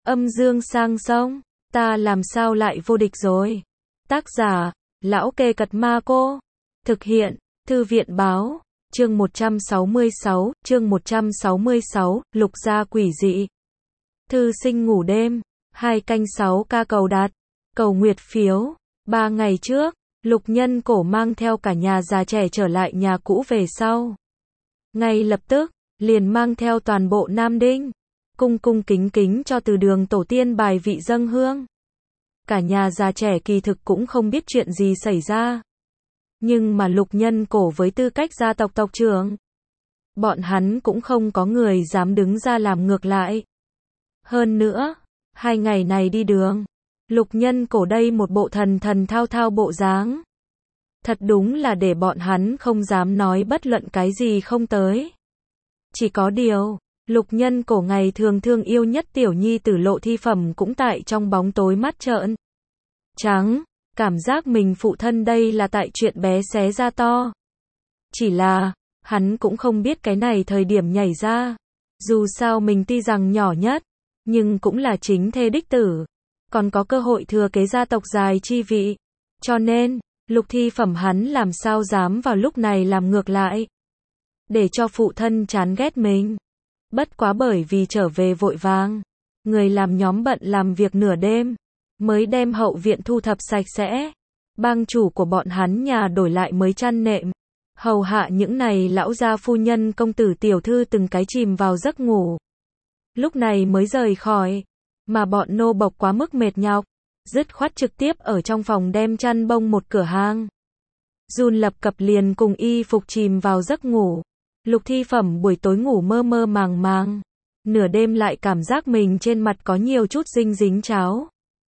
Âm dương sang sông, ta làm sao lại vô địch rồi. Tác giả, Lão Kê Cật Ma Cô. Thực hiện, Thư viện Báo. Chương 166, Lục gia quỷ dị. Thư sinh ngủ đêm, 2/6 cầu đặt, cầu nguyệt phiếu. 3 ngày trước, Lục Nhân Cổ mang theo cả nhà già trẻ trở lại nhà cũ về sau. Ngay lập tức, liền mang theo toàn bộ Nam Đinh, cung cung kính kính cho từ đường tổ tiên bài vị dâng hương. Cả nhà già trẻ kỳ thực cũng không biết chuyện gì xảy ra. Nhưng mà Lục Nhân Cổ với tư cách gia tộc tộc trưởng, bọn hắn cũng không có người dám đứng ra làm ngược lại. Hơn nữa, 2 ngày này đi đường, Lục Nhân Cổ đây một bộ thần thần thao thao bộ dáng. Thật đúng là để bọn hắn không dám nói bất luận cái gì không tới. Chỉ có điều, Lục Nhân Cổ ngày thường thương yêu nhất tiểu nhi tử Lộ Thi Phẩm cũng tại trong bóng tối mắt trợn trắng, cảm giác mình phụ thân đây là tại chuyện bé xé ra to. Chỉ là, hắn cũng không biết cái này thời điểm nhảy ra. Dù sao mình tuy rằng nhỏ nhất, nhưng cũng là chính thê đích tử, còn có cơ hội thừa kế gia tộc dài chi vị. Cho nên, Lục Thi Phẩm hắn làm sao dám vào lúc này làm ngược lại, để cho phụ thân chán ghét mình. Bất quá bởi vì trở về vội vàng, người làm nhóm bận làm việc nửa đêm, mới đem hậu viện thu thập sạch sẽ. Bang chủ của bọn hắn nhà đổi lại mới chăn nệm, hầu hạ những này lão gia phu nhân công tử tiểu thư từng cái chìm vào giấc ngủ. Lúc này mới rời khỏi, mà bọn nô bộc quá mức mệt nhọc, dứt khoát trực tiếp ở trong phòng đem chăn bông một cửa hàng. Jun lập cập liền cùng y phục chìm vào giấc ngủ. Lục Thi Phẩm buổi tối ngủ mơ mơ màng màng, nửa đêm lại cảm giác mình trên mặt có nhiều chút dinh dính cháo.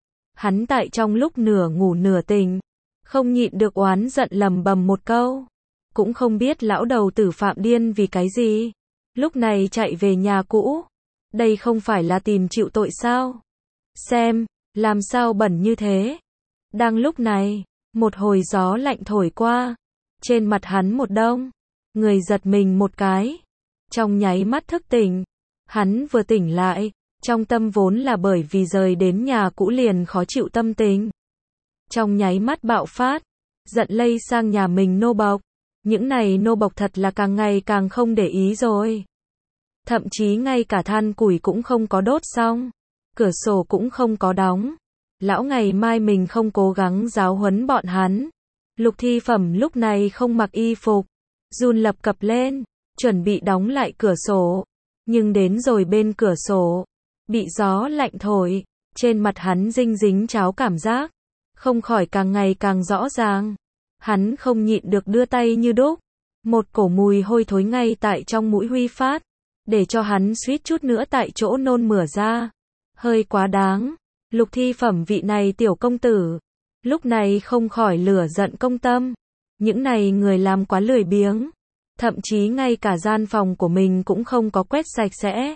Hắn tại trong lúc nửa ngủ nửa tỉnh, không nhịn được oán giận lầm bầm một câu. Cũng không biết lão đầu tử Phạm điên vì cái gì, lúc này chạy về nhà cũ. Đây không phải là tìm chịu tội sao? Xem, làm sao bẩn như thế? Đang lúc này, một hồi gió lạnh thổi qua, trên mặt hắn một đông. Người giật mình một cái, trong nháy mắt thức tỉnh. Hắn vừa tỉnh lại, trong tâm vốn là bởi vì rời đến nhà cũ liền khó chịu tâm tình, trong nháy mắt bạo phát, giận lây sang nhà mình nô bộc. Những này nô bộc thật là càng ngày càng không để ý rồi. Thậm chí ngay cả than củi cũng không có đốt xong, cửa sổ cũng không có đóng. Lão ngày mai mình không cố gắng giáo huấn bọn hắn. Lục Thi Phẩm lúc này không mặc y phục, Jun lập cập lên, chuẩn bị đóng lại cửa sổ. Nhưng đến rồi bên cửa sổ, bị gió lạnh thổi, trên mặt hắn dinh dính cháo cảm giác, không khỏi càng ngày càng rõ ràng. Hắn không nhịn được đưa tay như đúc, một cổ mùi hôi thối ngay tại trong mũi huy phát, để cho hắn suýt chút nữa tại chỗ nôn mửa ra. Hơi quá đáng, Lục Thi Phẩm vị này tiểu công tử, lúc này không khỏi lửa giận công tâm. Những này người làm quá lười biếng, thậm chí ngay cả gian phòng của mình cũng không có quét sạch sẽ.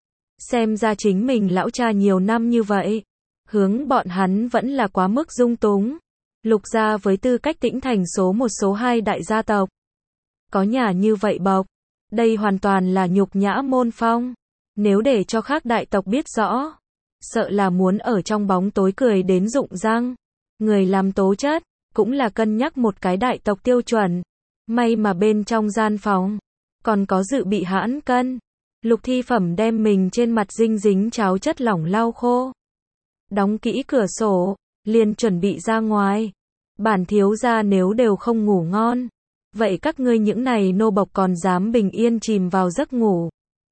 Xem ra chính mình lão cha nhiều năm như vậy, hướng bọn hắn vẫn là quá mức dung túng. Lục gia với tư cách Tĩnh Thành số 1 số 2 đại gia tộc, có nhà như vậy bộc, đây hoàn toàn là nhục nhã môn phong. Nếu để cho khác đại tộc biết rõ, sợ là muốn ở trong bóng tối cười đến rụng răng. Người làm tố chất, cũng là cân nhắc một cái đại tộc tiêu chuẩn. May mà bên trong gian phòng, còn có dự bị hãn cân. Lục Thi Phẩm đem mình trên mặt dinh dính cháo chất lỏng lau khô, đóng kỹ cửa sổ, liền chuẩn bị ra ngoài. Bản thiếu gia nếu đều không ngủ ngon, vậy các ngươi những này nô bộc còn dám bình yên chìm vào giấc ngủ.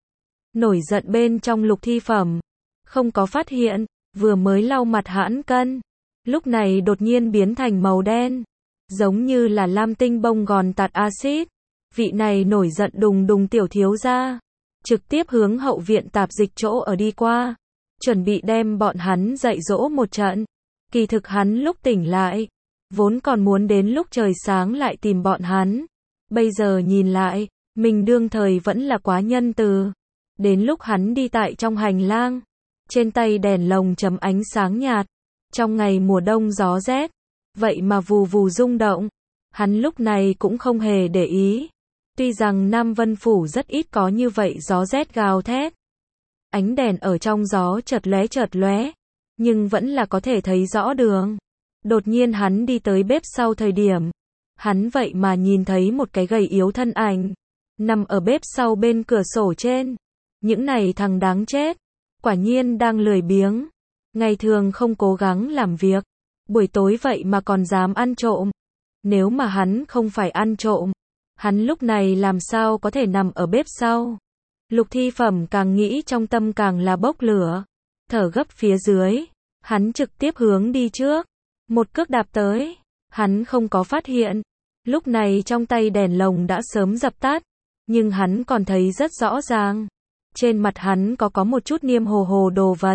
Nổi giận bên trong Lục Thi Phẩm, không có phát hiện, vừa mới lau mặt hãn cân, lúc này đột nhiên biến thành màu đen, giống như là lam tinh bông gòn tạt axit. Vị này nổi giận đùng đùng tiểu thiếu gia, trực tiếp hướng hậu viện tạp dịch chỗ ở đi qua, chuẩn bị đem bọn hắn dạy dỗ một trận. Kỳ thực hắn lúc tỉnh lại, vốn còn muốn đến lúc trời sáng lại tìm bọn hắn. Bây giờ nhìn lại, mình đương thời vẫn là quá nhân từ. Đến lúc hắn đi tại trong hành lang, trên tay đèn lồng chấm ánh sáng nhạt, trong ngày mùa đông gió rét, vậy mà vù vù rung động. Hắn lúc này cũng không hề để ý. Tuy rằng Nam Vân Phủ rất ít có như vậy gió rét gào thét, ánh đèn ở trong gió chợt lóe, nhưng vẫn là có thể thấy rõ đường. Đột nhiên hắn đi tới bếp sau thời điểm, hắn vậy mà nhìn thấy một cái gầy yếu thân ảnh, nằm ở bếp sau bên cửa sổ trên. Những này thằng đáng chết, quả nhiên đang lười biếng, ngày thường không cố gắng làm việc, buổi tối vậy mà còn dám ăn trộm. Nếu mà hắn không phải ăn trộm, hắn lúc này làm sao có thể nằm ở bếp sau. Lục Thi Phẩm càng nghĩ trong tâm càng là bốc lửa, thở gấp phía dưới, hắn trực tiếp hướng đi trước, một cước đạp tới, hắn không có phát hiện, lúc này trong tay đèn lồng đã sớm dập tắt, nhưng hắn còn thấy rất rõ ràng, trên mặt hắn có một chút niêm hồ hồ đồ vật.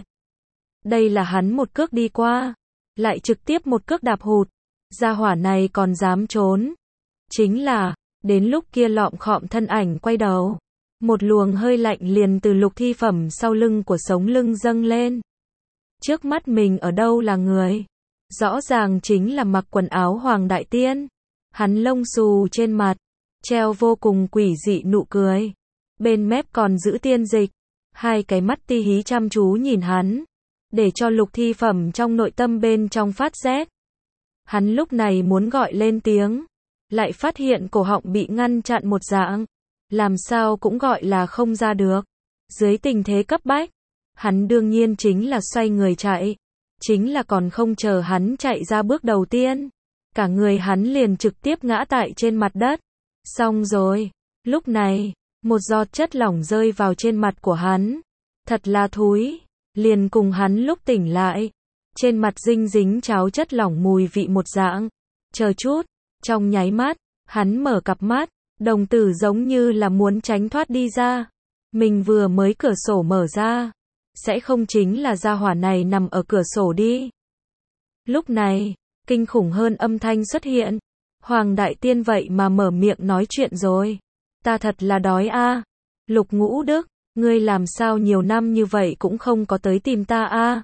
Đây là hắn một cước đi qua, lại trực tiếp một cước đạp hụt, gia hỏa này còn dám trốn. Chính là, đến lúc kia lọm khọm thân ảnh quay đầu, một luồng hơi lạnh liền từ Lục Thi Phẩm sau lưng của sống lưng dâng lên. Trước mắt mình ở đâu là người? Rõ ràng chính là mặc quần áo Hoàng Đại Tiên. Hắn lông xù trên mặt, treo vô cùng quỷ dị nụ cười. Bên mép còn giữ tiên dịch, hai cái mắt ti hí chăm chú nhìn hắn, để cho Lục Thi Phẩm trong nội tâm bên trong phát rét. Hắn lúc này muốn gọi lên tiếng, lại phát hiện cổ họng bị ngăn chặn một dạng, làm sao cũng gọi là không ra được. Dưới tình thế cấp bách, hắn đương nhiên chính là xoay người chạy, chính là còn không chờ hắn chạy ra bước đầu tiên, cả người hắn liền trực tiếp ngã tại trên mặt đất. Xong rồi, lúc này, một giọt chất lỏng rơi vào trên mặt của hắn, thật là thúi, liền cùng hắn lúc tỉnh lại, trên mặt dinh dính cháo chất lỏng mùi vị một dạng. Chờ chút, trong nháy mắt, hắn mở cặp mắt, đồng tử giống như là muốn tránh thoát đi ra. Mình vừa mới cửa sổ mở ra, sẽ không chính là gia hỏa này nằm ở cửa sổ đi. Lúc này, kinh khủng hơn âm thanh xuất hiện. Hoàng Đại Tiên vậy mà mở miệng nói chuyện rồi. Ta thật là đói a. Lục Ngũ Đức, ngươi làm sao nhiều năm như vậy cũng không có tới tìm ta a?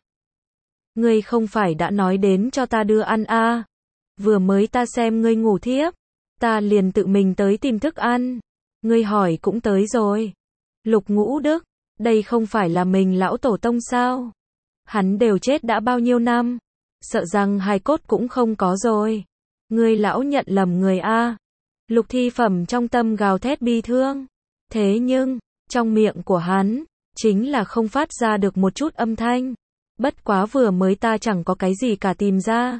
Ngươi không phải đã nói đến cho ta đưa ăn a? Vừa mới ta xem ngươi ngủ thiếp, ta liền tự mình tới tìm thức ăn. Ngươi hỏi cũng tới rồi. Lục Ngũ Đức, đây không phải là mình lão tổ tông sao? Hắn đều chết đã bao nhiêu năm, sợ rằng hài cốt cũng không có rồi. Ngươi lão nhận lầm người a. Lục Thi Phẩm trong tâm gào thét bi thương. Thế nhưng, trong miệng của hắn, chính là không phát ra được một chút âm thanh. Bất quá vừa mới ta chẳng có cái gì cả tìm ra.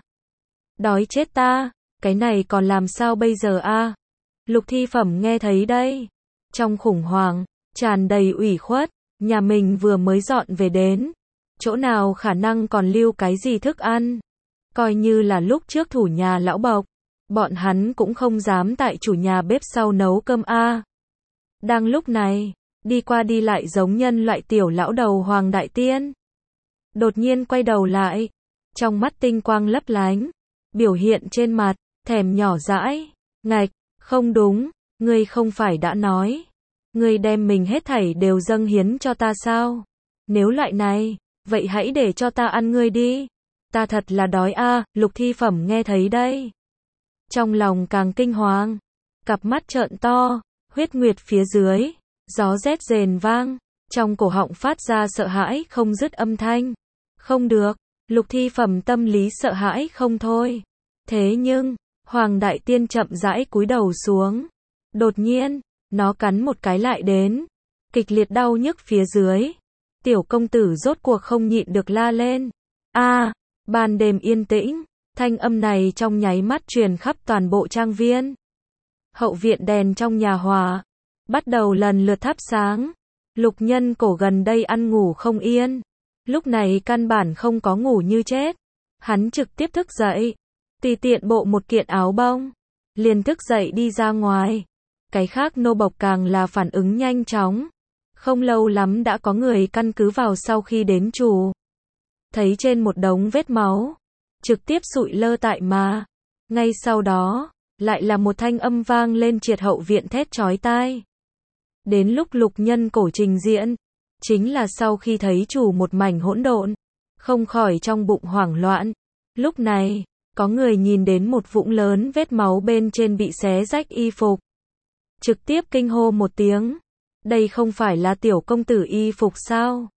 Đói chết ta, cái này còn làm sao bây giờ a? Lục Thi Phẩm nghe thấy đây. Trong khủng hoảng, tràn đầy ủy khuất, nhà mình vừa mới dọn về đến. Chỗ nào khả năng còn lưu cái gì thức ăn? Coi như là lúc trước thủ nhà lão Bộc, bọn hắn cũng không dám tại chủ nhà bếp sau nấu cơm a. Đang lúc này, đi qua đi lại giống nhân loại tiểu lão đầu Hoàng Đại Tiên. Đột nhiên quay đầu lại, trong mắt tinh quang lấp lánh, biểu hiện trên mặt, thèm nhỏ dãi, ngạch, không đúng, ngươi không phải đã nói, ngươi đem mình hết thảy đều dâng hiến cho ta sao? Nếu loại này, vậy hãy để cho ta ăn ngươi đi. Ta thật là đói a. Lục Thi Phẩm nghe thấy đây, trong lòng càng kinh hoàng, cặp mắt trợn to, huyết nguyệt phía dưới, gió rét rền vang, trong cổ họng phát ra sợ hãi không dứt âm thanh. Không được, Lục Thi Phẩm tâm lý sợ hãi không thôi. Thế nhưng, Hoàng Đại Tiên chậm rãi cúi đầu xuống. Đột nhiên, nó cắn một cái lại đến, kịch liệt đau nhức phía dưới. Tiểu công tử rốt cuộc không nhịn được la lên. A, ban đêm yên tĩnh, thanh âm này trong nháy mắt truyền khắp toàn bộ trang viên. Hậu viện đèn trong nhà hòa, bắt đầu lần lượt thắp sáng. Lục Nhân Cổ gần đây ăn ngủ không yên, lúc này căn bản không có ngủ như chết. Hắn trực tiếp thức dậy, tùy tiện bộ một kiện áo bông, liền thức dậy đi ra ngoài. Cái khác nô bộc càng là phản ứng nhanh chóng. Không lâu lắm đã có người căn cứ vào sau khi đến chủ, thấy trên một đống vết máu, trực tiếp sụi lơ tại mà. Ngay sau đó, lại là một thanh âm vang lên triệt hậu viện thét chói tai. Đến lúc Lục Nhân Cổ trình diễn, chính là sau khi thấy chủ một mảnh hỗn độn, không khỏi trong bụng hoảng loạn. Lúc này, có người nhìn đến một vũng lớn vết máu bên trên bị xé rách y phục, trực tiếp kinh hô một tiếng. Đây không phải là tiểu công tử y phục sao?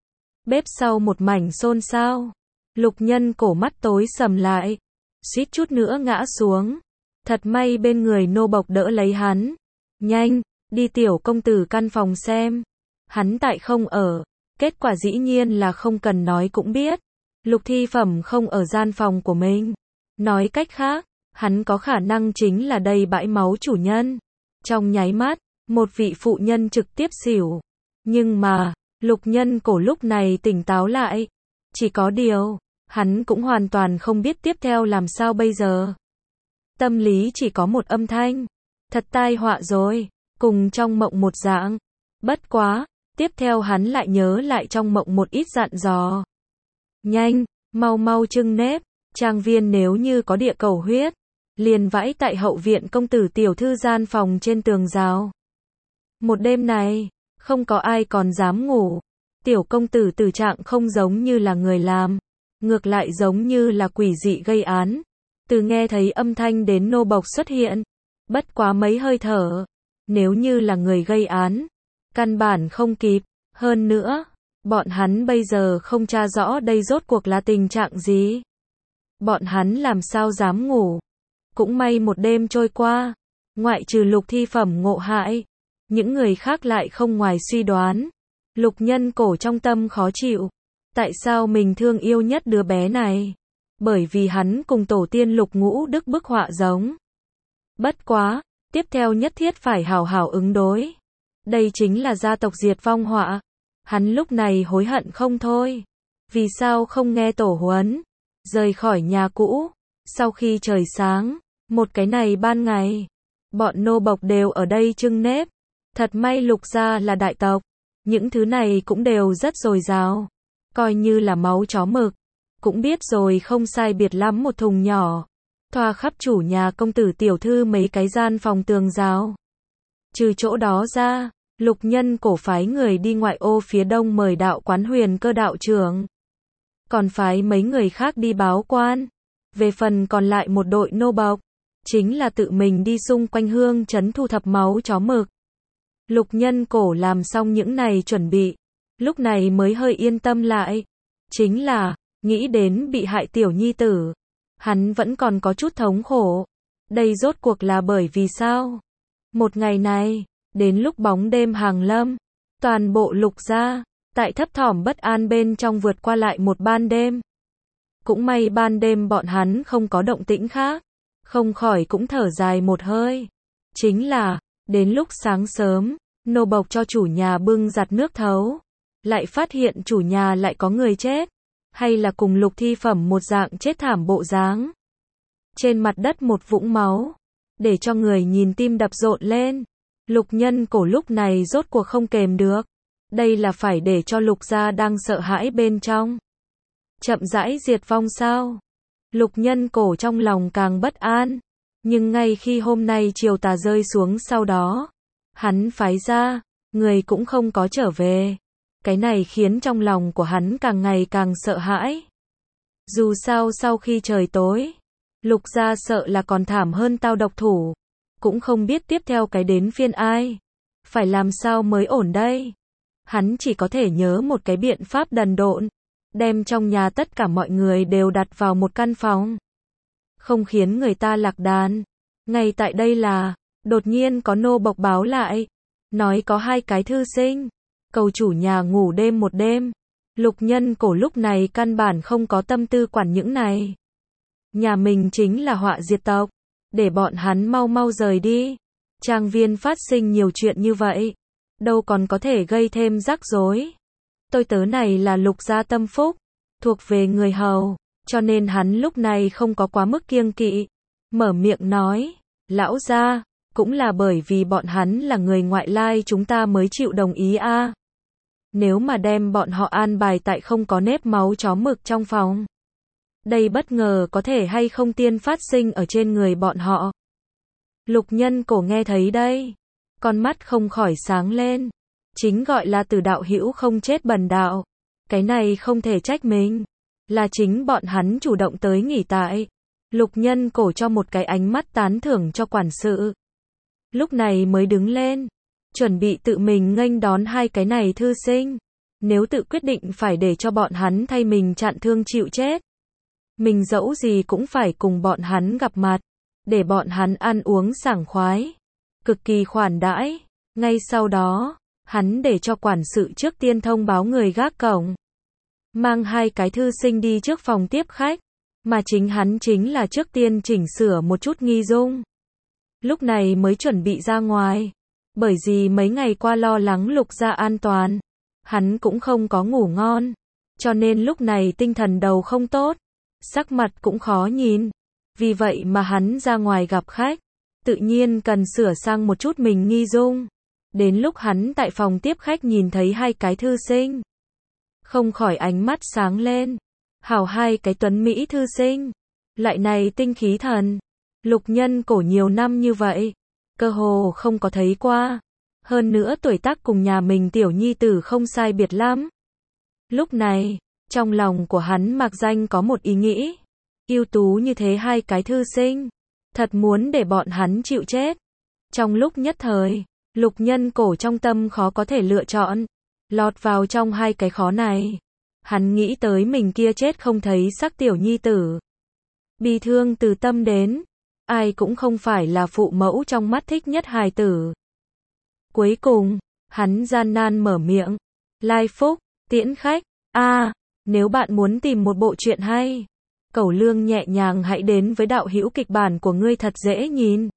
Bếp sau một mảnh xôn xao. Lục Nhân Cổ mắt tối sầm lại, suýt chút nữa ngã xuống. Thật may bên người nô bộc đỡ lấy hắn. Nhanh, đi tiểu công tử căn phòng xem. Hắn tại không ở. Kết quả dĩ nhiên là không cần nói cũng biết. Lục Thi Phẩm không ở gian phòng của mình. Nói cách khác, hắn có khả năng chính là đây bãi máu chủ nhân. Trong nháy mắt, một vị phụ nhân trực tiếp xỉu. Nhưng mà, Lục Nhân Cổ lúc này tỉnh táo lại. Chỉ có điều, hắn cũng hoàn toàn không biết tiếp theo làm sao bây giờ. Tâm lý chỉ có một âm thanh. Thật tai họa rồi, cùng trong mộng một dạng. Bất quá, tiếp theo hắn lại nhớ lại trong mộng một ít dặn dò. Nhanh, mau mau trưng nếp, trang viên nếu như có địa cầu huyết, liền vãi tại hậu viện công tử tiểu thư gian phòng trên tường rào. Một đêm này, không có ai còn dám ngủ. Tiểu công tử tử trạng không giống như là người làm, ngược lại giống như là quỷ dị gây án. Từ nghe thấy âm thanh đến nô bộc xuất hiện, bất quá mấy hơi thở. Nếu như là người gây án, căn bản không kịp. Hơn nữa, bọn hắn bây giờ không tra rõ đây rốt cuộc là tình trạng gì. Bọn hắn làm sao dám ngủ. Cũng may một đêm trôi qua, ngoại trừ Lục Thi Phẩm ngộ hại, những người khác lại không ngoài suy đoán. Lục Nhân Cổ trong tâm khó chịu. Tại sao mình thương yêu nhất đứa bé này? Bởi vì hắn cùng tổ tiên Lục Ngũ Đức bức họa giống. Bất quá, tiếp theo nhất thiết phải hào hào ứng đối. Đây chính là gia tộc diệt vong họa. Hắn lúc này hối hận không thôi. Vì sao không nghe tổ huấn? Rời khỏi nhà cũ. Sau khi trời sáng, một cái này ban ngày, bọn nô bộc đều ở đây trưng nếp. Thật may Lục gia là đại tộc. Những thứ này cũng đều rất dồi dào. Coi như là máu chó mực. Cũng biết rồi không sai biệt lắm một thùng nhỏ. Thoa khắp chủ nhà công tử tiểu thư mấy cái gian phòng tường rào. Trừ chỗ đó ra, Lục Nhân Cổ phái người đi ngoại ô phía đông mời đạo quán Huyền Cơ đạo trưởng. Còn phái mấy người khác đi báo quan. Về phần còn lại một đội nô bộc, chính là tự mình đi xung quanh hương trấn thu thập máu chó mực. Lục Nhân Cổ làm xong những này chuẩn bị, lúc này mới hơi yên tâm lại. Chính là, nghĩ đến bị hại tiểu nhi tử, hắn vẫn còn có chút thống khổ. Đây rốt cuộc là bởi vì sao? Một ngày này, đến lúc bóng đêm hàng lâm, toàn bộ Lục gia, tại thấp thỏm bất an bên trong vượt qua lại một ban đêm. Cũng may ban đêm bọn hắn không có động tĩnh khác, không khỏi cũng thở dài một hơi. Chính là, đến lúc sáng sớm, nô bộc cho chủ nhà bưng giặt nước thấu, lại phát hiện chủ nhà lại có người chết, hay là cùng Lục Thi Phẩm một dạng chết thảm bộ dáng. Trên mặt đất một vũng máu, để cho người nhìn tim đập rộn lên. Lục Nhân Cổ lúc này rốt cuộc không kềm được. Đây là phải để cho Lục gia đang sợ hãi bên trong. Chậm rãi diệt vong sao? Lục Nhân Cổ trong lòng càng bất an. Nhưng ngay khi hôm nay chiều tà rơi xuống sau đó, hắn phái ra, người cũng không có trở về. Cái này khiến trong lòng của hắn càng ngày càng sợ hãi. Dù sao sau khi trời tối, Lục gia sợ là còn thảm hơn tao độc thủ. Cũng không biết tiếp theo cái đến phiên ai. Phải làm sao mới ổn đây? Hắn chỉ có thể nhớ một cái biện pháp đần độn. Đem trong nhà tất cả mọi người đều đặt vào một căn phòng. Không khiến người ta lạc đàn. Ngay tại đây là, đột nhiên có nô bộc báo lại. Nói có 2 cái thư sinh. Cầu chủ nhà ngủ đêm một đêm. Lục Nhân Cổ lúc này căn bản không có tâm tư quản những này. Nhà mình chính là họa diệt tộc. Để bọn hắn mau mau rời đi. Trang viên phát sinh nhiều chuyện như vậy. Đâu còn có thể gây thêm rắc rối. Tôi tớ này là Lục gia tâm phúc. Thuộc về người hầu. Cho nên hắn lúc này không có quá mức kiêng kỵ. Mở miệng nói. Lão gia, cũng là bởi vì bọn hắn là người ngoại lai chúng ta mới chịu đồng ý a. Nếu mà đem bọn họ an bài tại không có nếp máu chó mực trong phòng. Đây bất ngờ có thể hay không tiên phát sinh ở trên người bọn họ. Lục Nhân Cổ nghe thấy đây. Con mắt không khỏi sáng lên. Chính gọi là từ đạo hữu không chết bần đạo. Cái này không thể trách mình. Là chính bọn hắn chủ động tới nghỉ tại. Lục Nhân Cổ cho một cái ánh mắt tán thưởng cho quản sự. Lúc này mới đứng lên. Chuẩn bị tự mình nghênh đón 2 cái này thư sinh. nếu tự quyết định phải để cho bọn hắn thay mình chặn thương chịu chết. Mình dẫu gì cũng phải cùng bọn hắn gặp mặt, để bọn hắn ăn uống sảng khoái, cực kỳ khoản đãi. Ngay sau đó, hắn để cho quản sự trước tiên thông báo người gác cổng, mang 2 cái thư sinh đi trước phòng tiếp khách, mà chính hắn chính là trước tiên chỉnh sửa một chút nghi dung. Lúc này mới chuẩn bị ra ngoài, bởi vì mấy ngày qua lo lắng Lục Gia an toàn, hắn cũng không có ngủ ngon, cho nên lúc này tinh thần đầu không tốt, sắc mặt cũng khó nhìn. Vì vậy mà hắn ra ngoài gặp khách, tự nhiên cần sửa sang một chút mình nghi dung. Đến lúc hắn tại phòng tiếp khách nhìn thấy 2 cái thư sinh, không khỏi ánh mắt sáng lên. Hảo 2 cái tuấn mỹ thư sinh, lại này tinh khí thần, Lục Nhân Cổ nhiều năm như vậy, cơ hồ không có thấy qua. Hơn nữa tuổi tác cùng nhà mình tiểu nhi tử không sai biệt lắm. Lúc này, trong lòng của hắn mặc danh có một ý nghĩ, ưu tú như thế 2 cái thư sinh, thật muốn để bọn hắn chịu chết. Trong lúc nhất thời, Lục Nhân Cổ trong tâm khó có thể lựa chọn, lọt vào trong 2 cái khó này. Hắn nghĩ tới mình kia chết không thấy sắc tiểu nhi tử, bi thương từ tâm đến, ai cũng không phải là phụ mẫu trong mắt thích nhất hài tử. Cuối cùng, hắn gian nan mở miệng, Lai Phúc, tiễn khách, nếu bạn muốn tìm một bộ truyện hay, Cẩu Lương nhẹ nhàng hãy đến với đạo hữu kịch bản của ngươi thật dễ nhìn.